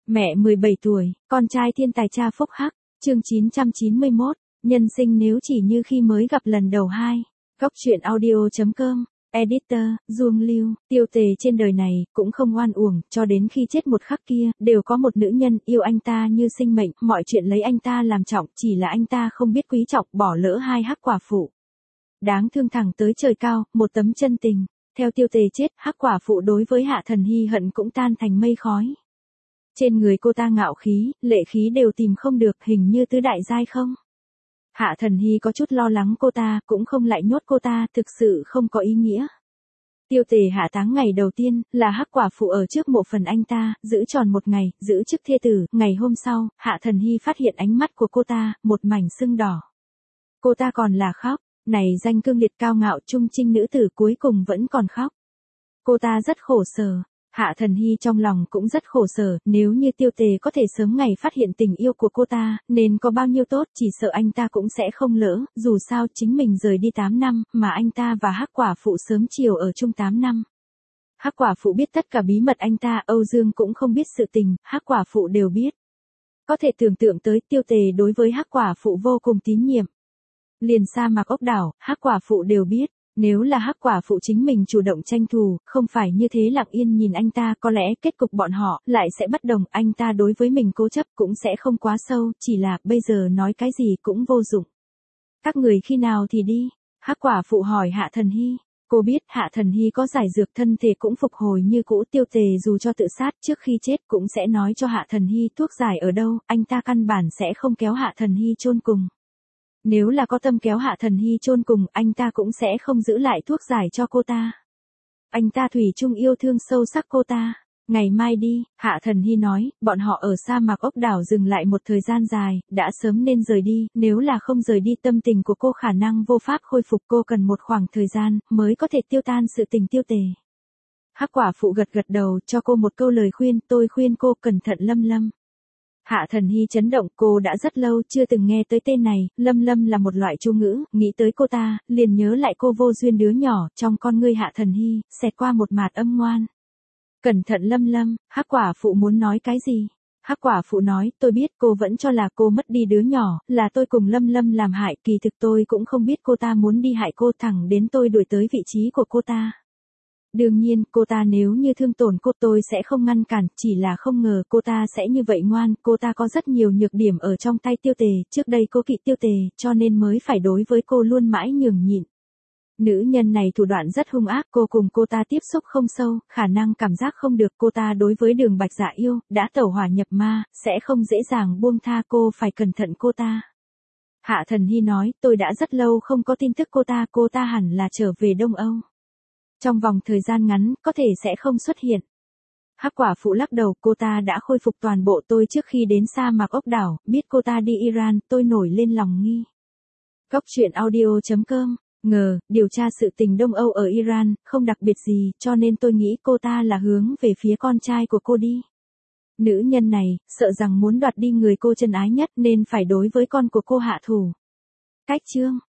Mẹ 17 tuổi, con trai thiên tài cha phúc hắc, chương 991, nhân sinh nếu chỉ như khi mới gặp lần đầu 2. Góc truyện audio.com, editor, Duông Lưu, Tiêu Tề trên đời này, cũng không oan uổng, cho đến khi chết một khắc kia, đều có một nữ nhân yêu anh ta như sinh mệnh, mọi chuyện lấy anh ta làm trọng, chỉ là anh ta không biết quý trọng, bỏ lỡ hai hắc quả phụ. Đáng thương thẳng tới trời cao, một tấm chân tình. Theo Tiêu Tề chết, hắc quả phụ đối với Hạ Thần Hy hận cũng tan thành mây khói. Trên người cô ta ngạo khí, lệ khí đều tìm không được, hình như tứ đại giai không. Hạ Thần Hy có chút lo lắng cô ta, cũng không lại nhốt cô ta, thực sự không có ý nghĩa. Tiêu Tề hạ táng ngày đầu tiên, là hắc quả phụ ở trước mộ phần anh ta, giữ tròn một ngày, giữ chức thê tử, ngày hôm sau, Hạ Thần Hy phát hiện ánh mắt của cô ta, một mảnh sưng đỏ. Cô ta còn là khóc, này danh cương liệt cao ngạo trung trinh nữ tử cuối cùng vẫn còn khóc. Cô ta rất khổ sở. Hạ Thần Hy trong lòng cũng rất khổ sở, nếu như Tiêu Tề có thể sớm ngày phát hiện tình yêu của cô ta, nên có bao nhiêu tốt, chỉ sợ anh ta cũng sẽ không lỡ, dù sao chính mình rời đi 8 năm, mà anh ta và hắc quả phụ sớm chiều ở chung 8 năm. Hắc quả phụ biết tất cả bí mật anh ta, Âu Dương cũng không biết sự tình, hắc quả phụ đều biết. Có thể tưởng tượng tới Tiêu Tề đối với hắc quả phụ vô cùng tín nhiệm. Liền sa mạc ốc đảo, hắc quả phụ đều biết. Nếu là hắc quả phụ chính mình chủ động tranh thủ, không phải như thế lặng yên nhìn anh ta, có lẽ kết cục bọn họ lại sẽ bất đồng, anh ta đối với mình cố chấp cũng sẽ không quá sâu, chỉ là bây giờ nói cái gì cũng vô dụng. Các người khi nào thì đi? Hắc quả phụ hỏi Hạ Thần Hy. Cô biết Hạ Thần Hy có giải dược, thân thể cũng phục hồi như cũ. Tiêu Tề dù cho tự sát trước khi chết cũng sẽ nói cho Hạ Thần Hy thuốc giải ở đâu, anh ta căn bản sẽ không kéo Hạ Thần Hy chôn cùng. Nếu là có tâm kéo Hạ Thần Hy chôn cùng, anh ta cũng sẽ không giữ lại thuốc giải cho cô ta. Anh ta thủy chung yêu thương sâu sắc cô ta. Ngày mai đi, Hạ Thần Hy nói, bọn họ ở sa mạc ốc đảo dừng lại một thời gian dài, đã sớm nên rời đi, nếu là không rời đi tâm tình của cô khả năng vô pháp khôi phục, cô cần một khoảng thời gian, mới có thể tiêu tan sự tình Tiêu Tề. Hắc quả phụ gật gật đầu, cho cô một câu lời khuyên, tôi khuyên cô cẩn thận Lâm Lâm. Hạ Thần Hy chấn động, cô đã rất lâu chưa từng nghe tới tên này, Lâm Lâm là một loại chú ngữ, nghĩ tới cô ta, liền nhớ lại cô vô duyên đứa nhỏ, trong con ngươi Hạ Thần Hy, xẹt qua một mạt âm ngoan. Cẩn thận Lâm Lâm, hắc quả phụ muốn nói cái gì? Hắc quả phụ nói, tôi biết cô vẫn cho là cô mất đi đứa nhỏ, là tôi cùng Lâm Lâm làm hại, kỳ thực tôi cũng không biết cô ta muốn đi hại cô, thẳng đến tôi đuổi tới vị trí của cô ta. Đương nhiên, cô ta nếu như thương tổn cô tôi sẽ không ngăn cản, chỉ là không ngờ cô ta sẽ như vậy ngoan, cô ta có rất nhiều nhược điểm ở trong tay Tiêu Tề, trước đây cô kỵ Tiêu Tề, cho nên mới phải đối với cô luôn mãi nhường nhịn. Nữ nhân này thủ đoạn rất hung ác, cô cùng cô ta tiếp xúc không sâu, khả năng cảm giác không được, cô ta đối với Đường Bạch Dạ yêu, đã tẩu hỏa nhập ma, sẽ không dễ dàng buông tha, cô phải cẩn thận cô ta. Hạ Thần Hy nói, tôi đã rất lâu không có tin tức cô ta hẳn là trở về Đông Âu. Trong vòng thời gian ngắn, có thể sẽ không xuất hiện. Hắc quả phụ lắc đầu, cô ta đã khôi phục toàn bộ, tôi trước khi đến sa mạc ốc đảo, biết cô ta đi Iran, tôi nổi lên lòng nghi. Góc truyện audio.com, điều tra sự tình Đông Âu ở Iran, không đặc biệt gì, cho nên tôi nghĩ cô ta là hướng về phía con trai của cô đi. Nữ nhân này, sợ rằng muốn đoạt đi người cô chân ái nhất nên phải đối với con của cô hạ thủ. Cách chương.